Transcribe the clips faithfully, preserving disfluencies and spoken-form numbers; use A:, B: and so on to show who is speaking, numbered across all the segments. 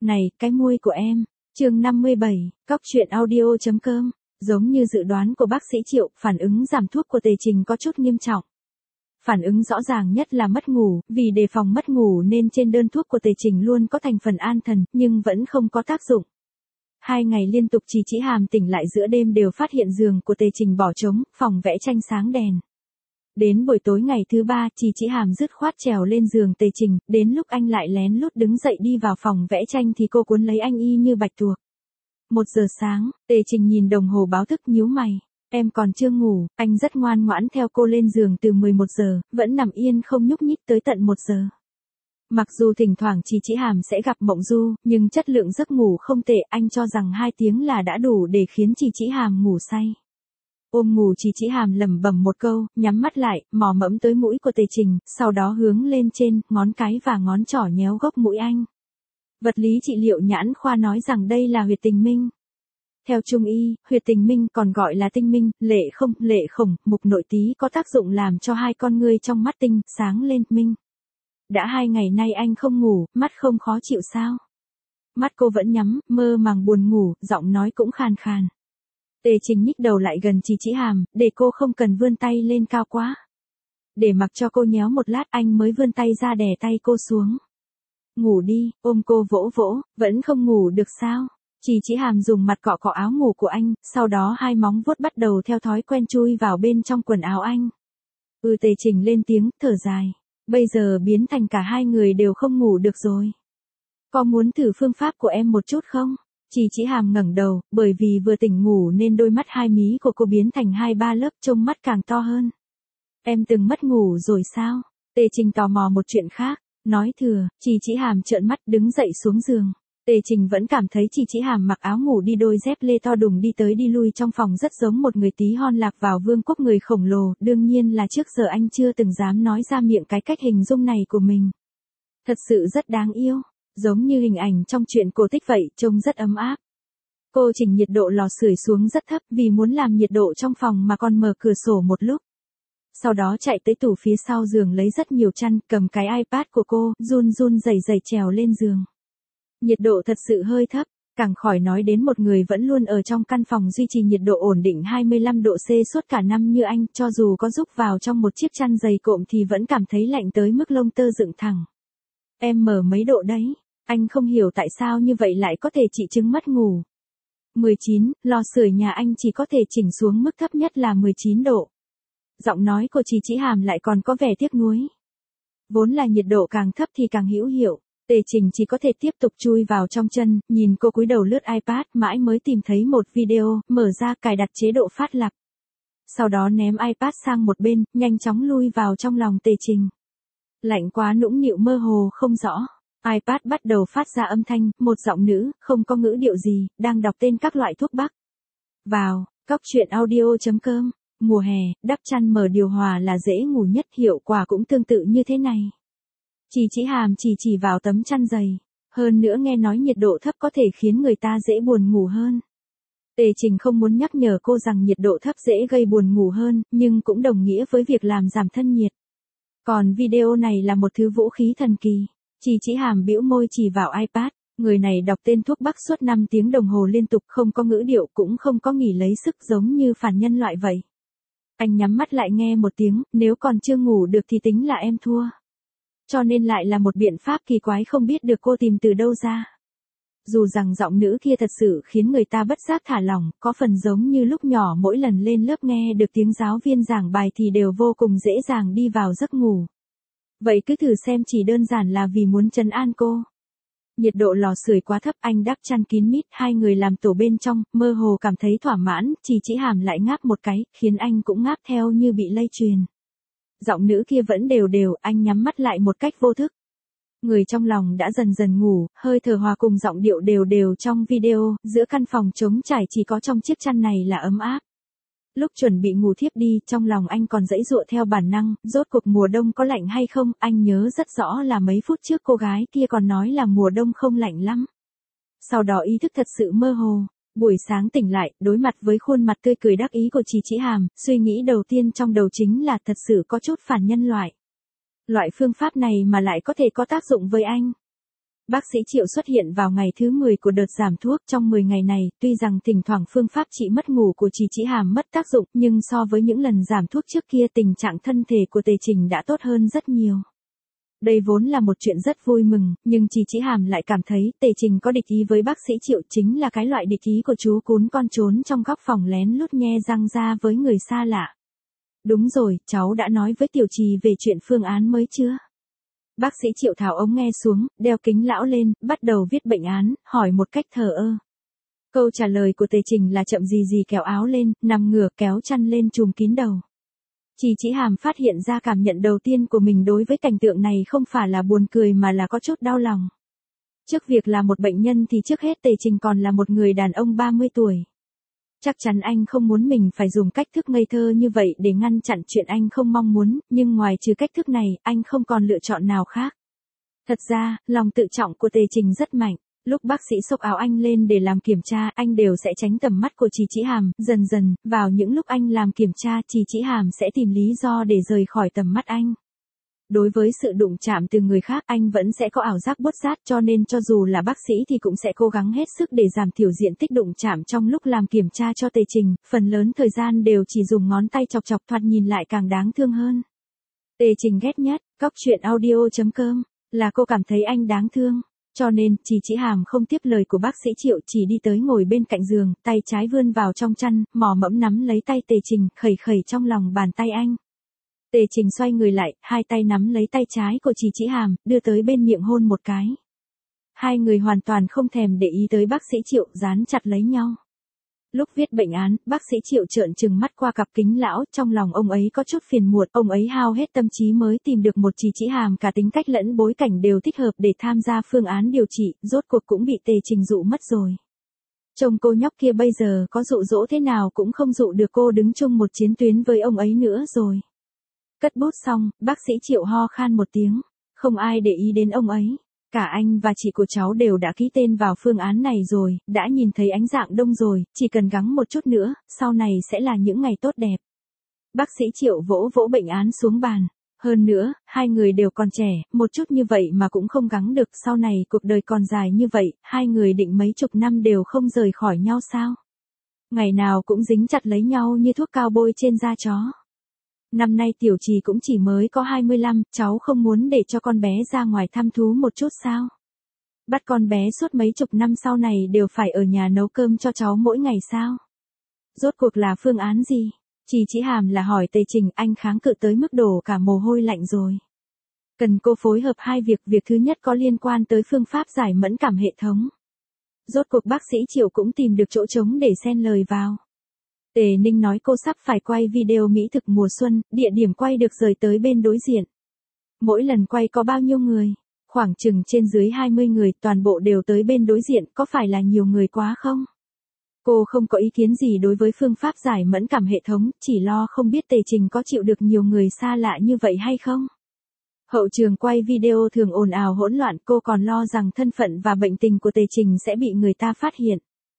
A: Này, cái môi của em. Chương năm mươi bảy, cóc truyện audio chấm com. Giống như dự đoán của bác sĩ Triệu, phản ứng giảm thuốc của Tề Trình có chút nghiêm trọng. Phản ứng rõ ràng nhất là mất ngủ, vì đề phòng mất ngủ nên trên đơn thuốc của Tề Trình luôn có thành phần an thần, nhưng vẫn không có tác dụng. Hai ngày liên tục Trì Chỉ Hàm tỉnh lại giữa đêm đều phát hiện giường của Tề Trình bỏ trống, phòng vẽ tranh sáng đèn. Đến buổi tối ngày thứ ba, Trì Chỉ Hàm dứt khoát trèo lên giường Tề Trình, đến lúc anh lại lén lút đứng dậy đi vào phòng vẽ tranh thì cô cuốn lấy anh y như bạch tuộc. Một giờ sáng, Tề Trình nhìn đồng hồ báo thức nhíu mày. Em còn chưa ngủ, anh rất ngoan ngoãn theo cô lên giường từ mười một giờ, vẫn nằm yên không nhúc nhích tới tận một giờ. Mặc dù thỉnh thoảng Trì Chỉ Hàm sẽ gặp mộng du, nhưng chất lượng giấc ngủ không tệ, anh cho rằng hai tiếng là đã đủ để khiến Trì Chỉ Hàm ngủ say. Ôm ngủ Trì Chỉ Hàm lẩm bẩm một câu, nhắm mắt lại, mò mẫm tới mũi của Tề Trình, sau đó hướng lên trên, ngón cái và ngón trỏ nhéo gốc mũi anh. Vật lý trị liệu nhãn khoa nói rằng đây là huyệt tình minh. Theo Trung y, huyệt tình minh còn gọi là tinh minh, lệ không, lệ khổng, mục nội tí có tác dụng làm cho hai con ngươi trong mắt tinh, sáng lên, minh. Đã hai ngày nay anh không ngủ, mắt không khó chịu sao? Mắt cô vẫn nhắm, mơ màng buồn ngủ, giọng nói cũng khàn khàn. Tề Trình nhích đầu lại gần Trì Chỉ Hàm, để cô không cần vươn tay lên cao quá. Để mặc cho cô nhéo một lát anh mới vươn tay ra đè tay cô xuống. Ngủ đi, ôm cô vỗ vỗ, vẫn không ngủ được sao? Trì Chỉ Hàm dùng mặt cọ cọ áo ngủ của anh, sau đó hai móng vuốt bắt đầu theo thói quen chui vào bên trong quần áo anh. Ừ, Tề Trình lên tiếng, thở dài. Bây giờ biến thành cả hai người đều không ngủ được rồi. Có muốn thử phương pháp của em một chút không? Trì Chỉ Hàm ngẩng đầu, bởi vì vừa tỉnh ngủ nên đôi mắt hai mí của cô biến thành hai ba lớp, trông mắt càng to hơn. Em từng mất ngủ rồi sao? Tề Trình tò mò một chuyện khác, nói thừa. Trì Chỉ Hàm trợn mắt đứng dậy xuống giường. Tề Trình vẫn cảm thấy Trì Chỉ Hàm mặc áo ngủ đi đôi dép lê to đùng đi tới đi lui trong phòng rất giống một người tí hon lạc vào vương quốc người khổng lồ, đương nhiên là trước giờ anh chưa từng dám nói ra miệng cái cách hình dung này của mình. Thật sự rất đáng yêu, giống như hình ảnh trong truyện cổ tích vậy, trông rất ấm áp. Cô chỉnh nhiệt độ lò sưởi xuống rất thấp vì muốn làm nhiệt độ trong phòng mà còn mở cửa sổ một lúc. Sau đó chạy tới tủ phía sau giường lấy rất nhiều chăn, cầm cái iPad của cô, run run rẩy rẩy trèo lên giường. Nhiệt độ thật sự hơi thấp, càng khỏi nói đến một người vẫn luôn ở trong căn phòng duy trì nhiệt độ ổn định hai mươi lăm độ C suốt cả năm như anh, cho dù có rúc vào trong một chiếc chăn dày cộm thì vẫn cảm thấy lạnh tới mức lông tơ dựng thẳng. Em mở mấy độ đấy? Anh không hiểu tại sao như vậy lại có thể trị chứng mất ngủ. mười chín, lò sưởi nhà anh chỉ có thể chỉnh xuống mức thấp nhất là mười chín độ. Giọng nói của Trì Chỉ Hàm lại còn có vẻ tiếc nuối. Vốn là nhiệt độ càng thấp thì càng hữu hiệu. Tề Trình chỉ có thể tiếp tục chui vào trong chân, nhìn cô cúi đầu lướt iPad mãi mới tìm thấy một video, mở ra cài đặt chế độ phát lặp. Sau đó ném iPad sang một bên, nhanh chóng lui vào trong lòng Tề Trình. Lạnh quá nũng nịu mơ hồ không rõ. iPad bắt đầu phát ra âm thanh, một giọng nữ, không có ngữ điệu gì, đang đọc tên các loại thuốc bắc. Vào, cóc truyện audio chấm com. Mùa hè, đắp chăn mở điều hòa là dễ ngủ nhất, hiệu quả cũng tương tự như thế này. Trì Chỉ Hàm chỉ chỉ vào tấm chăn dày. Hơn nữa nghe nói nhiệt độ thấp có thể khiến người ta dễ buồn ngủ hơn. Tề Trình không muốn nhắc nhở cô rằng nhiệt độ thấp dễ gây buồn ngủ hơn, nhưng cũng đồng nghĩa với việc làm giảm thân nhiệt. Còn video này là một thứ vũ khí thần kỳ. Trì Chỉ Hàm bĩu môi chỉ vào iPad. Người này đọc tên thuốc bắc suốt năm tiếng đồng hồ liên tục, không có ngữ điệu cũng không có nghỉ lấy sức, giống như phản nhân loại vậy. Anh nhắm mắt lại nghe một tiếng, nếu còn chưa ngủ được thì tính là em thua. Cho nên lại là một biện pháp kỳ quái không biết được cô tìm từ đâu ra. Dù rằng giọng nữ kia thật sự khiến người ta bất giác thả lỏng, có phần giống như lúc nhỏ mỗi lần lên lớp nghe được tiếng giáo viên giảng bài thì đều vô cùng dễ dàng đi vào giấc ngủ. Vậy cứ thử xem, chỉ đơn giản là vì muốn trấn an cô. Nhiệt độ lò sưởi quá thấp, anh đắp chăn kín mít, hai người làm tổ bên trong, mơ hồ cảm thấy thỏa mãn, Trì Chỉ Hàm lại ngáp một cái, khiến anh cũng ngáp theo như bị lây truyền. Giọng nữ kia vẫn đều đều, anh nhắm mắt lại một cách vô thức. Người trong lòng đã dần dần ngủ, hơi thở hòa cùng giọng điệu đều đều trong video, giữa căn phòng trống trải chỉ có trong chiếc chăn này là ấm áp. Lúc chuẩn bị ngủ thiếp đi, trong lòng anh còn giãy giụa theo bản năng, rốt cuộc mùa đông có lạnh hay không, anh nhớ rất rõ là mấy phút trước cô gái kia còn nói là mùa đông không lạnh lắm. Sau đó ý thức thật sự mơ hồ. Buổi sáng tỉnh lại, đối mặt với khuôn mặt tươi cười đắc ý của Trì Chỉ Hàm, suy nghĩ đầu tiên trong đầu chính là thật sự có chút phản nhân loại. Loại phương pháp này mà lại có thể có tác dụng với anh. Bác sĩ Triệu xuất hiện vào ngày thứ mười của đợt giảm thuốc. Trong mười ngày này, tuy rằng thỉnh thoảng phương pháp trị mất ngủ của Trì Chỉ Hàm mất tác dụng, nhưng so với những lần giảm thuốc trước kia tình trạng thân thể của Tề Trình đã tốt hơn rất nhiều. Đây vốn là một chuyện rất vui mừng, nhưng Trì Chỉ Hàm lại cảm thấy Tề Trình có địch ý với bác sĩ Triệu chính là cái loại địch ý của chú cún con trốn trong góc phòng lén lút nhe răng ra với người xa lạ. Đúng rồi, cháu đã nói với Tiểu Trì về chuyện phương án mới chưa? Bác sĩ Triệu tháo ống nghe xuống, đeo kính lão lên, bắt đầu viết bệnh án, hỏi một cách thờ ơ. Câu trả lời của Tề Trình là chậm gì gì kéo áo lên, nằm ngửa kéo chăn lên trùm kín đầu. Trì Chỉ Hàm phát hiện ra cảm nhận đầu tiên của mình đối với cảnh tượng này không phải là buồn cười mà là có chút đau lòng. Trước việc là một bệnh nhân thì trước hết Tề Trình còn là một người đàn ông ba mươi tuổi. Chắc chắn anh không muốn mình phải dùng cách thức ngây thơ như vậy để ngăn chặn chuyện anh không mong muốn, nhưng ngoài trừ cách thức này, anh không còn lựa chọn nào khác. Thật ra, lòng tự trọng của Tề Trình rất mạnh. Lúc bác sĩ xốc áo anh lên để làm kiểm tra, anh đều sẽ tránh tầm mắt của Trì Chỉ Hàm. Dần dần, vào những lúc anh làm kiểm tra, Trì Chỉ Hàm sẽ tìm lý do để rời khỏi tầm mắt anh. Đối với sự đụng chạm từ người khác, anh vẫn sẽ có ảo giác bốt rát, cho nên cho dù là bác sĩ thì cũng sẽ cố gắng hết sức để giảm thiểu diện tích đụng chạm trong lúc làm kiểm tra cho Tề Trình. Phần lớn thời gian đều chỉ dùng ngón tay chọc chọc, thoạt nhìn lại càng đáng thương hơn. Tề Trình ghét nhất, cóc truyện audio chấm com, là cô cảm thấy anh đáng thương. Cho nên, Trì Chỉ Hàm không tiếp lời của bác sĩ Triệu, chỉ đi tới ngồi bên cạnh giường, tay trái vươn vào trong chăn, mò mẫm nắm lấy tay Tề Trình, khẩy khẩy trong lòng bàn tay anh. Tề Trình xoay người lại, hai tay nắm lấy tay trái của Trì Chỉ Hàm, đưa tới bên miệng hôn một cái. Hai người hoàn toàn không thèm để ý tới bác sĩ Triệu, dán chặt lấy nhau. Lúc viết bệnh án, bác sĩ Triệu trợn trừng mắt qua cặp kính lão, trong lòng ông ấy có chút phiền muộn, ông ấy hao hết tâm trí mới tìm được một Trì Chỉ Hàm cả tính cách lẫn bối cảnh đều thích hợp để tham gia phương án điều trị, rốt cuộc cũng bị Tề Trình dụ mất rồi. Trông cô nhóc kia bây giờ có dụ dỗ thế nào cũng không dụ được cô đứng chung một chiến tuyến với ông ấy nữa rồi. Cất bút xong, bác sĩ Triệu ho khan một tiếng, không ai để ý đến ông ấy. Cả anh và chị của cháu đều đã ký tên vào phương án này rồi, đã nhìn thấy ánh dạng đông rồi, chỉ cần gắng một chút nữa, sau này sẽ là những ngày tốt đẹp. Bác sĩ Triệu vỗ vỗ bệnh án xuống bàn. Hơn nữa, hai người đều còn trẻ, một chút như vậy mà cũng không gắng được, sau này cuộc đời còn dài như vậy, hai người định mấy chục năm đều không rời khỏi nhau sao? Ngày nào cũng dính chặt lấy nhau như thuốc cao bôi trên da chó. Năm nay Tiểu Trì cũng chỉ mới có hai mươi lăm, cháu không muốn để cho con bé ra ngoài thăm thú một chút sao? Bắt con bé suốt mấy chục năm sau này đều phải ở nhà nấu cơm cho cháu mỗi ngày sao? Rốt cuộc là phương án gì? Trì Chỉ Hàm là hỏi Tề Trình, anh kháng cự tới mức đổ cả mồ hôi lạnh rồi. Cần cô phối hợp hai việc, việc thứ nhất có liên quan tới phương pháp giải mẫn cảm hệ thống. Rốt cuộc bác sĩ Triệu cũng tìm được chỗ trống để xen lời vào. Tề Ninh nói cô sắp phải quay video mỹ thực mùa xuân, địa điểm quay được rời tới bên đối diện. Mỗi lần quay có bao nhiêu người? Khoảng chừng trên dưới hai mươi người, toàn bộ đều tới bên đối diện, có phải là nhiều người quá không? Cô không có ý kiến gì đối với phương pháp giải mẫn cảm hệ thống, chỉ lo không biết Tề Trình có chịu được nhiều người xa lạ như vậy hay không. Hậu trường quay video thường ồn ào hỗn loạn, cô còn lo rằng thân phận và bệnh tình của Tề Trình sẽ bị người ta phát hiện.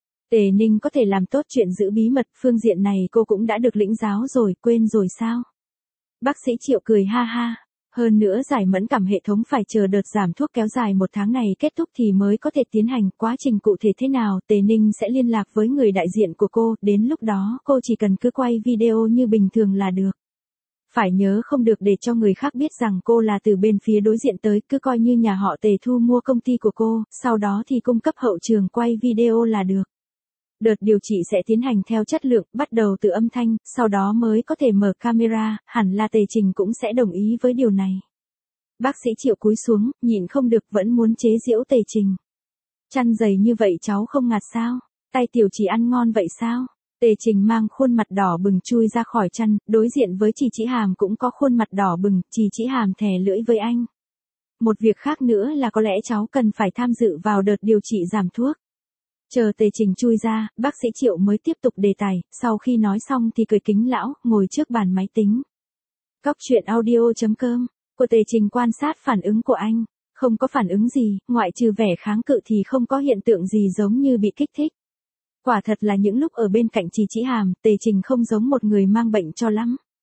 A: Tề Ninh có thể làm tốt chuyện giữ bí mật, phương diện này cô cũng đã được lĩnh giáo rồi, quên rồi sao? Bác sĩ Triệu cười ha ha. Hơn nữa giải mẫn cảm hệ thống phải chờ đợt giảm thuốc kéo dài một tháng này kết thúc thì mới có thể tiến hành, quá trình cụ thể thế nào Tề Ninh sẽ liên lạc với người đại diện của cô, đến lúc đó cô chỉ cần cứ quay video như bình thường là được. Phải nhớ không được để cho người khác biết rằng cô là từ bên phía đối diện tới, cứ coi như nhà họ Tề thu mua công ty của cô, sau đó thì cung cấp hậu trường quay video là được. Đợt điều trị sẽ tiến hành theo chất lượng, bắt đầu từ âm thanh, sau đó mới có thể mở camera, hẳn là Tề Trình cũng sẽ đồng ý với điều này. Bác sĩ Triệu cúi xuống, nhịn không được vẫn muốn chế giễu Tề Trình. Chăn dày như vậy cháu không ngạt sao? Tay Tiểu Trì ăn ngon vậy sao? Tề Trình mang khuôn mặt đỏ bừng chui ra khỏi chăn, đối diện với Trì Chỉ Hàm cũng có khuôn mặt đỏ bừng, Trì Chỉ Hàm thè lưỡi với anh. Một việc khác nữa là có lẽ cháu cần phải tham dự vào đợt điều trị giảm thuốc. Chờ Tề Trình chui ra, bác sĩ Triệu mới tiếp tục đề tài, sau khi nói xong thì cười kính lão, ngồi trước bàn máy tính. Cóc truyện audio chấm com, của Tề Trình quan sát phản ứng của anh, không có phản ứng gì, ngoại trừ vẻ kháng cự thì không có hiện tượng gì giống như bị kích thích. Quả thật là những lúc ở bên cạnh Trì Chỉ Hàm, Tề Trình không giống một người mang bệnh cho lắm.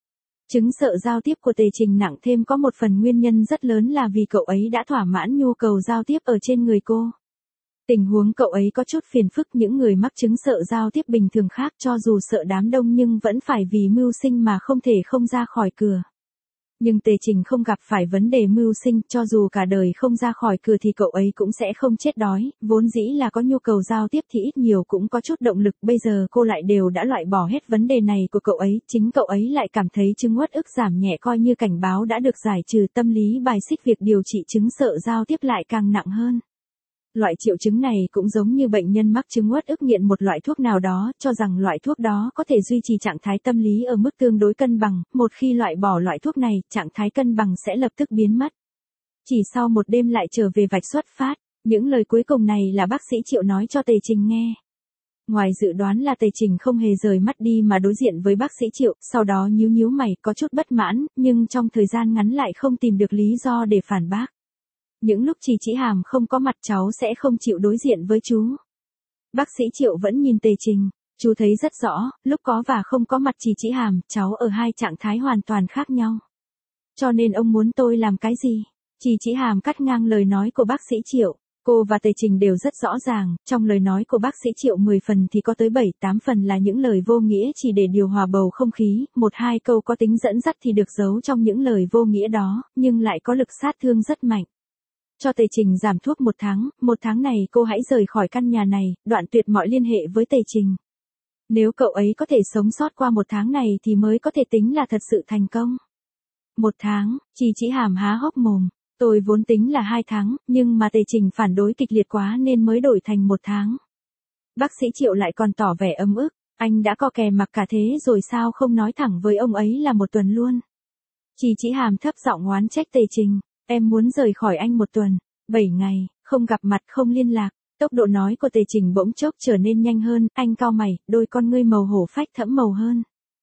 A: Chứng sợ giao tiếp của Tề Trình nặng thêm có một phần nguyên nhân rất lớn là vì cậu ấy đã thỏa mãn nhu cầu giao tiếp ở trên người cô. Tình huống cậu ấy có chút phiền phức, những người mắc chứng sợ giao tiếp bình thường khác cho dù sợ đám đông nhưng vẫn phải vì mưu sinh mà không thể không ra khỏi cửa. Nhưng Tề Trình không gặp phải vấn đề mưu sinh, cho dù cả đời không ra khỏi cửa thì cậu ấy cũng sẽ không chết đói, vốn dĩ là có nhu cầu giao tiếp thì ít nhiều cũng có chút động lực, bây giờ cô lại đều đã loại bỏ hết vấn đề này của cậu ấy, chính cậu ấy lại cảm thấy chứng uất ức giảm nhẹ coi như cảnh báo đã được giải trừ, tâm lý bài xích việc điều trị chứng sợ giao tiếp lại càng nặng hơn. Loại triệu chứng này cũng giống như bệnh nhân mắc chứng uất ức nghiện một loại thuốc nào đó, cho rằng loại thuốc đó có thể duy trì trạng thái tâm lý ở mức tương đối cân bằng, một khi loại bỏ loại thuốc này, trạng thái cân bằng sẽ lập tức biến mất. Chỉ sau một đêm lại trở về vạch xuất phát, những lời cuối cùng này là bác sĩ Triệu nói cho Tề Trình nghe. Ngoài dự đoán là Tề Trình không hề rời mắt đi mà đối diện với bác sĩ Triệu, sau đó nhíu nhíu mày, có chút bất mãn, nhưng trong thời gian ngắn lại không tìm được lý do để phản bác. Những lúc Trì Chỉ Hàm không có mặt cháu sẽ không chịu đối diện với chú. Bác sĩ Triệu vẫn nhìn Tề Trình, chú thấy rất rõ, lúc có và không có mặt Trì Chỉ Hàm, cháu ở hai trạng thái hoàn toàn khác nhau. Cho nên ông muốn tôi làm cái gì? Trì Chỉ Hàm cắt ngang lời nói của bác sĩ Triệu. Cô và Tề Trình đều rất rõ ràng, trong lời nói của bác sĩ Triệu mười phần thì có tới bảy tám phần là những lời vô nghĩa chỉ để điều hòa bầu không khí, một hai câu có tính dẫn dắt thì được giấu trong những lời vô nghĩa đó, nhưng lại có lực sát thương rất mạnh. Cho Tề Trình giảm thuốc một tháng, một tháng này cô hãy rời khỏi căn nhà này, đoạn tuyệt mọi liên hệ với Tề Trình. Nếu cậu ấy có thể sống sót qua một tháng này thì mới có thể tính là thật sự thành công. Một tháng, Trì Chỉ Hàm há hốc mồm. Tôi vốn tính là hai tháng, nhưng mà Tề Trình phản đối kịch liệt quá nên mới đổi thành một tháng. Bác sĩ Triệu lại còn tỏ vẻ ấm ức, anh đã co kè mặc cả thế rồi sao không nói thẳng với ông ấy là một tuần luôn. Trì Chỉ Hàm thấp giọng oán trách Tề Trình, em muốn rời khỏi anh một tuần, bảy ngày, không gặp mặt không liên lạc. Tốc độ nói của Tề Trình bỗng chốc trở nên nhanh hơn, anh cau mày, đôi con ngươi màu hổ phách thẫm màu hơn.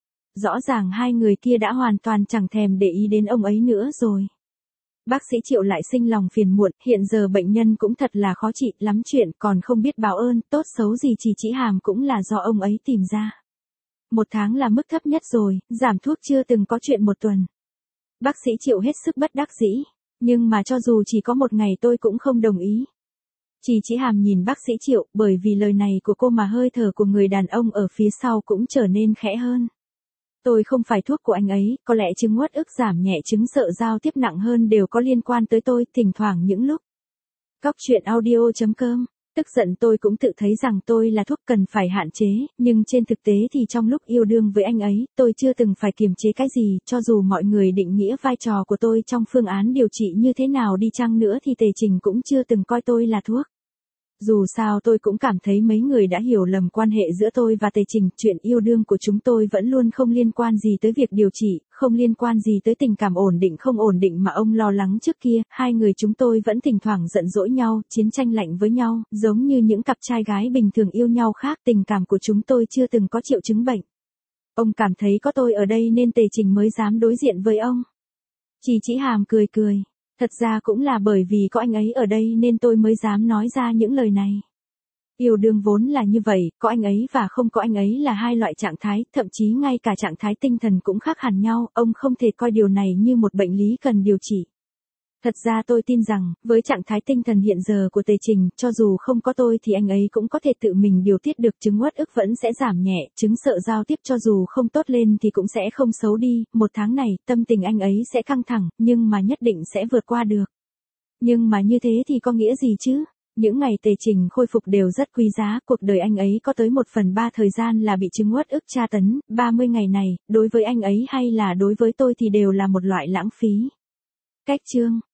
A: Rõ ràng hai người kia đã hoàn toàn chẳng thèm để ý đến ông ấy nữa rồi. Bác sĩ Triệu lại sinh lòng phiền muộn, hiện giờ bệnh nhân cũng thật là khó trị, lắm chuyện, còn không biết báo ơn, tốt xấu gì Trì Chỉ Hàm cũng là do ông ấy tìm ra. Một tháng là mức thấp nhất rồi, giảm thuốc chưa từng có chuyện một tuần. Bác sĩ Triệu hết sức bất đắc dĩ, nhưng mà cho dù chỉ có một ngày tôi cũng không đồng ý. Trì Chỉ Hàm nhìn bác sĩ Triệu, bởi vì lời này của cô mà hơi thở của người đàn ông ở phía sau cũng trở nên khẽ hơn. Tôi không phải thuốc của anh ấy, có lẽ chứng uất ức giảm nhẹ chứng sợ giao tiếp nặng hơn đều có liên quan tới tôi, thỉnh thoảng những lúc. Góc truyện audio chấm com, tức giận tôi cũng tự thấy rằng tôi là thuốc cần phải hạn chế, nhưng trên thực tế thì trong lúc yêu đương với anh ấy, tôi chưa từng phải kiềm chế cái gì, cho dù mọi người định nghĩa vai trò của tôi trong phương án điều trị như thế nào đi chăng nữa thì Tề Trình cũng chưa từng coi tôi là thuốc. Dù sao tôi cũng cảm thấy mấy người đã hiểu lầm quan hệ giữa tôi và Tề Trình, chuyện yêu đương của chúng tôi vẫn luôn không liên quan gì tới việc điều trị, không liên quan gì tới tình cảm ổn định không ổn định mà ông lo lắng trước kia, hai người chúng tôi vẫn thỉnh thoảng giận dỗi nhau, chiến tranh lạnh với nhau, giống như những cặp trai gái bình thường yêu nhau khác, tình cảm của chúng tôi chưa từng có triệu chứng bệnh. Ông cảm thấy có tôi ở đây nên Tề Trình mới dám đối diện với ông. Trì Chỉ Hàm cười cười. Thật ra cũng là bởi vì có anh ấy ở đây nên tôi mới dám nói ra những lời này. Yêu đương vốn là như vậy, có anh ấy và không có anh ấy là hai loại trạng thái, thậm chí ngay cả trạng thái tinh thần cũng khác hẳn nhau, ông không thể coi điều này như một bệnh lý cần điều trị. Thật ra tôi tin rằng, với trạng thái tinh thần hiện giờ của Tề Trình, cho dù không có tôi thì anh ấy cũng có thể tự mình điều tiết được, chứng uất ức vẫn sẽ giảm nhẹ, chứng sợ giao tiếp cho dù không tốt lên thì cũng sẽ không xấu đi, một tháng này, tâm tình anh ấy sẽ căng thẳng, nhưng mà nhất định sẽ vượt qua được. Nhưng mà như thế thì có nghĩa gì chứ? Những ngày Tề Trình khôi phục đều rất quý giá, cuộc đời anh ấy có tới một phần ba thời gian là bị chứng uất ức tra tấn, ba mươi ngày này, đối với anh ấy hay là đối với tôi thì đều là một loại lãng phí. Cách chương